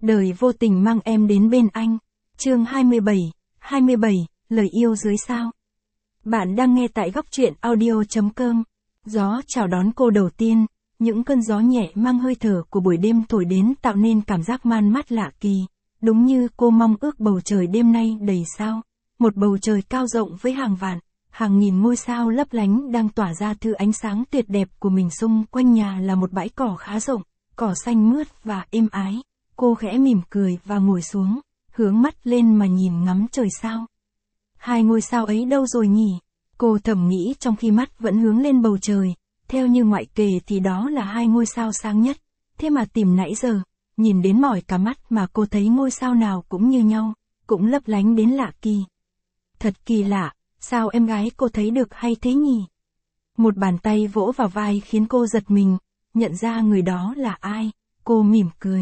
Đời vô tình mang em đến bên anh. Chương 27, lời yêu dưới sao. Bạn đang nghe tại góc truyện audio.com. Gió chào đón cô đầu tiên, những cơn gió nhẹ mang hơi thở của buổi đêm thổi đến tạo nên cảm giác man mát lạ kỳ. Đúng như cô mong ước bầu trời đêm nay đầy sao. Một bầu trời cao rộng với hàng vạn, hàng nghìn ngôi sao lấp lánh đang tỏa ra thứ ánh sáng tuyệt đẹp của mình. Xung quanh nhà là một bãi cỏ khá rộng, cỏ xanh mướt và êm ái. Cô khẽ mỉm cười và ngồi xuống, hướng mắt lên mà nhìn ngắm trời sao. Hai ngôi sao ấy đâu rồi nhỉ? Cô thầm nghĩ trong khi mắt vẫn hướng lên bầu trời. Theo như ngoại kể thì đó là hai ngôi sao sáng nhất. Thế mà tìm nãy giờ, nhìn đến mỏi cả mắt mà cô thấy ngôi sao nào cũng như nhau, cũng lấp lánh đến lạ kỳ. Thật kỳ lạ, sao em gái cô thấy được hay thế nhỉ? Một bàn tay vỗ vào vai khiến cô giật mình, nhận ra người đó là ai. Cô mỉm cười.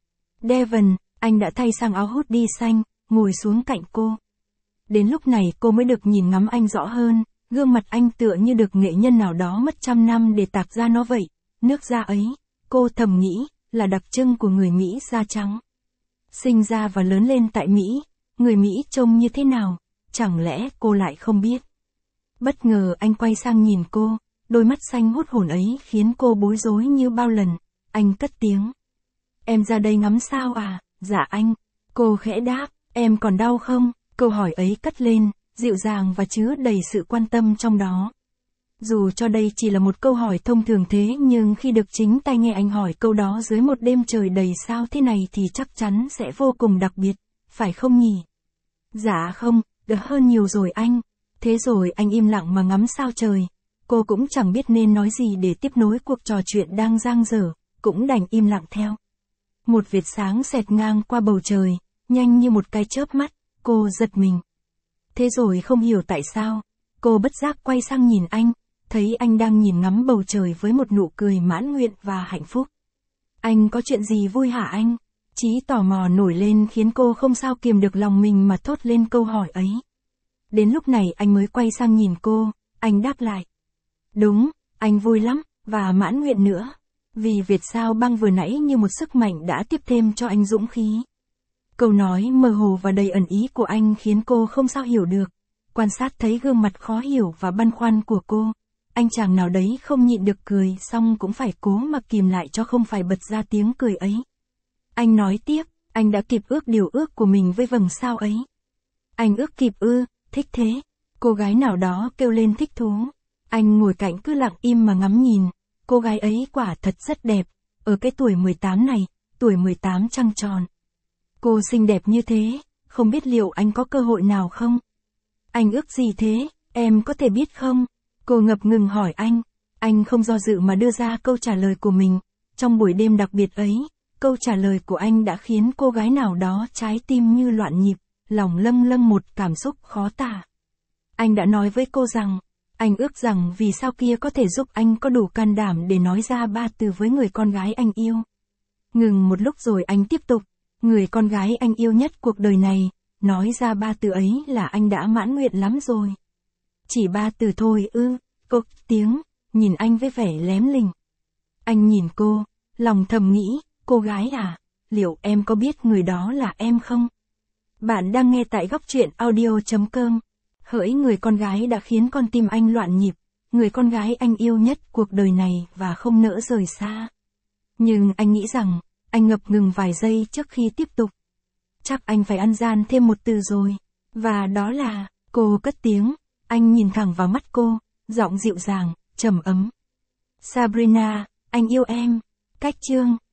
Devon, anh đã thay sang áo hoodie xanh, ngồi xuống cạnh cô. Đến lúc này cô mới được nhìn ngắm anh rõ hơn, gương mặt anh tựa như được nghệ nhân nào đó mất 100 năm để tạc ra nó vậy. Nước da ấy, cô thầm nghĩ, là đặc trưng của người Mỹ da trắng. Sinh ra và lớn lên tại Mỹ, người Mỹ trông như thế nào, chẳng lẽ cô lại không biết. Bất ngờ anh quay sang nhìn cô, đôi mắt xanh hút hồn ấy khiến cô bối rối như bao lần. Anh cất tiếng. Em ra đây ngắm sao à? Dạ anh. Cô khẽ đáp, em còn đau không? Câu hỏi ấy cất lên, dịu dàng và chứa đầy sự quan tâm trong đó. Dù cho đây chỉ là một câu hỏi thông thường thế nhưng khi được chính tai nghe anh hỏi câu đó dưới một đêm trời đầy sao thế này thì chắc chắn sẽ vô cùng đặc biệt, phải không nhỉ? Dạ không, được hơn nhiều rồi anh. Thế rồi anh im lặng mà ngắm sao trời. Cô cũng chẳng biết nên nói gì để tiếp nối cuộc trò chuyện đang dang dở, cũng đành im lặng theo. Một vệt sáng xẹt ngang qua bầu trời, nhanh như một cái chớp mắt, cô giật mình. Thế rồi không hiểu tại sao, cô bất giác quay sang nhìn anh, thấy anh đang nhìn ngắm bầu trời với một nụ cười mãn nguyện và hạnh phúc. Anh có chuyện gì vui hả anh? Trí tò mò nổi lên khiến cô không sao kiềm được lòng mình mà thốt lên câu hỏi ấy. Đến lúc này anh mới quay sang nhìn cô, anh đáp lại. Đúng, anh vui lắm, và mãn nguyện nữa. Vì vệt sao băng vừa nãy như một sức mạnh đã tiếp thêm cho anh dũng khí. Câu nói mơ hồ và đầy ẩn ý của anh khiến cô không sao hiểu được. Quan sát thấy gương mặt khó hiểu và băn khoăn của cô. Anh chàng nào đấy không nhịn được cười xong cũng phải cố mà kìm lại cho không phải bật ra tiếng cười ấy. Anh nói tiếp, anh đã kịp ước điều ước của mình với vầng sao ấy. Anh ước kịp ư, thích thế. Cô gái nào đó kêu lên thích thú. Anh ngồi cạnh cứ lặng im mà ngắm nhìn. Cô gái ấy quả thật rất đẹp. Ở cái tuổi 18 này, tuổi 18 trăng tròn. Cô xinh đẹp như thế, không biết liệu anh có cơ hội nào không? Anh ước gì thế, em có thể biết không? Cô ngập ngừng hỏi anh. Anh không do dự mà đưa ra câu trả lời của mình. Trong buổi đêm đặc biệt ấy, câu trả lời của anh đã khiến cô gái nào đó trái tim như loạn nhịp, lòng lâng lâng một cảm xúc khó tả. Anh đã nói với cô rằng, anh ước rằng vì sao kia có thể giúp anh có đủ can đảm để nói ra 3 từ với người con gái anh yêu. Ngừng một lúc rồi anh tiếp tục, người con gái anh yêu nhất cuộc đời này, nói ra 3 từ ấy là anh đã mãn nguyện lắm rồi. Chỉ 3 từ thôi ư? Cô tiếng, nhìn anh với vẻ lém lỉnh. Anh nhìn cô, lòng thầm nghĩ, cô gái à, liệu em có biết người đó là em không? Bạn đang nghe tại góc truyện audio.com. Hỡi người con gái đã khiến con tim anh loạn nhịp, người con gái anh yêu nhất cuộc đời này và không nỡ rời xa. Nhưng anh nghĩ rằng, anh ngập ngừng vài giây trước khi tiếp tục. Chắc anh phải ăn gian thêm một từ rồi. Và đó là, cô cất tiếng, anh nhìn thẳng vào mắt cô, giọng dịu dàng, trầm ấm. Sabrina, anh yêu em. Cách chương